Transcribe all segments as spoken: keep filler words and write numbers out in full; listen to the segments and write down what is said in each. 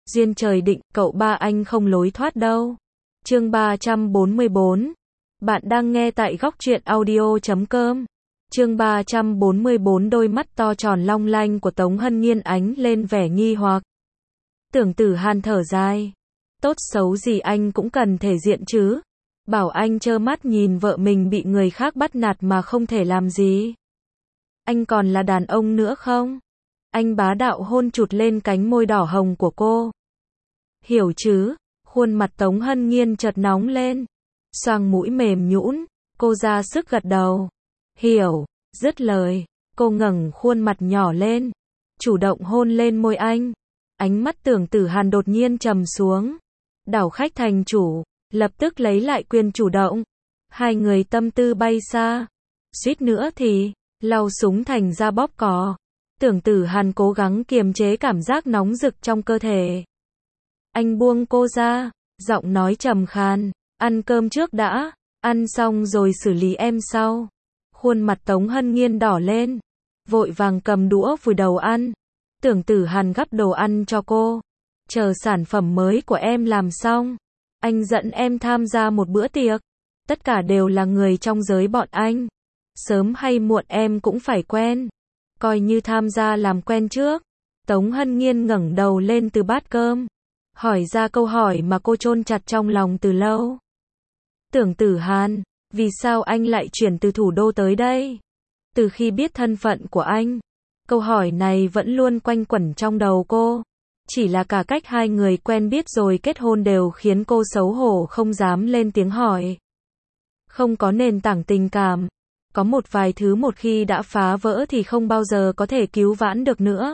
Duyên trời định, cậu ba anh không lối thoát đâu. Chương ba trăm bốn mươi bốn. Bạn đang nghe tại góc truyện audio chấm com. Chương ba trăm bốn mươi bốn. Đôi mắt to tròn long lanh của Tống Hân Nhiên ánh lên vẻ nghi hoặc. Tưởng Tử Hàn thở dài. Tốt xấu gì anh cũng cần thể diện chứ. Bảo anh trơ mắt nhìn vợ mình bị người khác bắt nạt mà không thể làm gì. Anh còn là đàn ông nữa không? Anh bá đạo hôn chụt lên cánh môi đỏ hồng của cô. Hiểu chứ? Khuôn mặt Tống Hân Nhiên chợt nóng lên. Xoang mũi mềm nhũn, cô ra sức gật đầu. Hiểu, dứt lời, cô ngẩng khuôn mặt nhỏ lên, chủ động hôn lên môi anh. Ánh mắt Tưởng Tử Hàn đột nhiên trầm xuống. Đảo khách thành chủ, lập tức lấy lại quyền chủ động. Hai người tâm tư bay xa. Suýt nữa thì, lau súng thành ra bóp cò. Tưởng Tử Hàn cố gắng kiềm chế cảm giác nóng rực trong cơ thể. Anh buông cô ra, giọng nói trầm khàn, ăn cơm trước đã, ăn xong rồi xử lý em sau. Khuôn mặt Tống Hân Nhiên đỏ lên, vội vàng cầm đũa vùi đầu ăn. Tưởng Tử Hàn gắp đồ ăn cho cô. Chờ sản phẩm mới của em làm xong, anh dẫn em tham gia một bữa tiệc. Tất cả đều là người trong giới bọn anh. Sớm hay muộn em cũng phải quen. Coi như tham gia làm quen trước. Tống Hân Nhiên ngẩng đầu lên từ bát cơm, hỏi ra câu hỏi mà cô chôn chặt trong lòng từ lâu. Tưởng Tử Hàn, vì sao anh lại chuyển từ thủ đô tới đây? Từ khi biết thân phận của anh, câu hỏi này vẫn luôn quanh quẩn trong đầu cô. Chỉ là cả cách hai người quen biết rồi kết hôn đều khiến cô xấu hổ không dám lên tiếng hỏi. Không có nền tảng tình cảm. Có một vài thứ một khi đã phá vỡ thì không bao giờ có thể cứu vãn được nữa.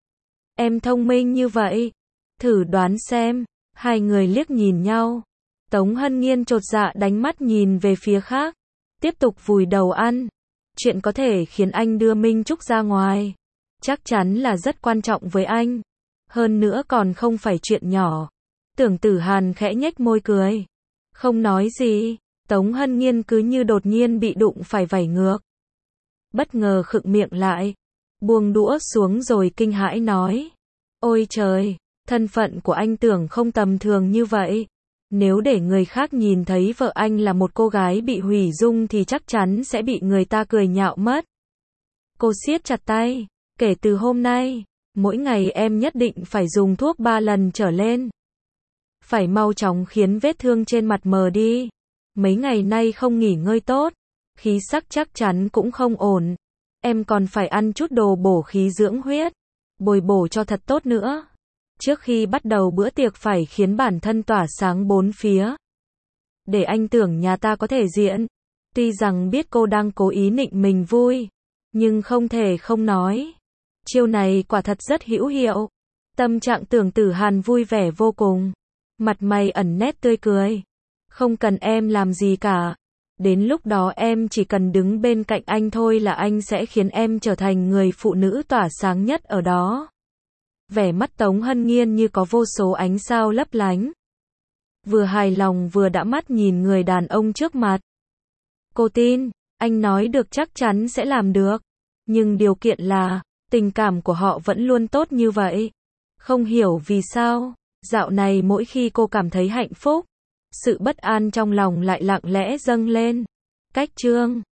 Em thông minh như vậy. Thử đoán xem. Hai người liếc nhìn nhau. Tống Hân Nhiên chột dạ đánh mắt nhìn về phía khác. Tiếp tục vùi đầu ăn. Chuyện có thể khiến anh đưa Minh Trúc ra ngoài. Chắc chắn là rất quan trọng với anh. Hơn nữa còn không phải chuyện nhỏ. Tưởng Tử Hàn khẽ nhếch môi cười. Không nói gì. Tống Hân Nhiên cứ như đột nhiên bị đụng phải vảy ngược. Bất ngờ khựng miệng lại. Buông đũa xuống rồi kinh hãi nói. Ôi trời, thân phận của anh Tưởng không tầm thường như vậy. Nếu để người khác nhìn thấy vợ anh là một cô gái bị hủy dung thì chắc chắn sẽ bị người ta cười nhạo mất. Cô siết chặt tay. Kể từ hôm nay, mỗi ngày em nhất định phải dùng thuốc ba lần trở lên. Phải mau chóng khiến vết thương trên mặt mờ đi. Mấy ngày nay không nghỉ ngơi tốt, khí sắc chắc chắn cũng không ổn. Em còn phải ăn chút đồ bổ khí dưỡng huyết, bồi bổ cho thật tốt nữa. Trước khi bắt đầu bữa tiệc phải khiến bản thân tỏa sáng bốn phía. Để anh Tưởng nhà ta có thể diện. Tuy rằng biết cô đang cố ý nịnh mình vui, nhưng không thể không nói. Chiêu này quả thật rất hữu hiệu. Tâm trạng Tưởng Tử Hàn vui vẻ vô cùng. Mặt mày ẩn nét tươi cười. Không cần em làm gì cả. Đến lúc đó em chỉ cần đứng bên cạnh anh thôi là anh sẽ khiến em trở thành người phụ nữ tỏa sáng nhất ở đó. Vẻ mắt Tống Hân Nhiên như có vô số ánh sao lấp lánh. Vừa hài lòng vừa đã mắt nhìn người đàn ông trước mặt. Cô tin, anh nói được chắc chắn sẽ làm được. Nhưng điều kiện là, tình cảm của họ vẫn luôn tốt như vậy. Không hiểu vì sao, dạo này mỗi khi cô cảm thấy hạnh phúc, sự bất an trong lòng lại lặng lẽ dâng lên. Cách chương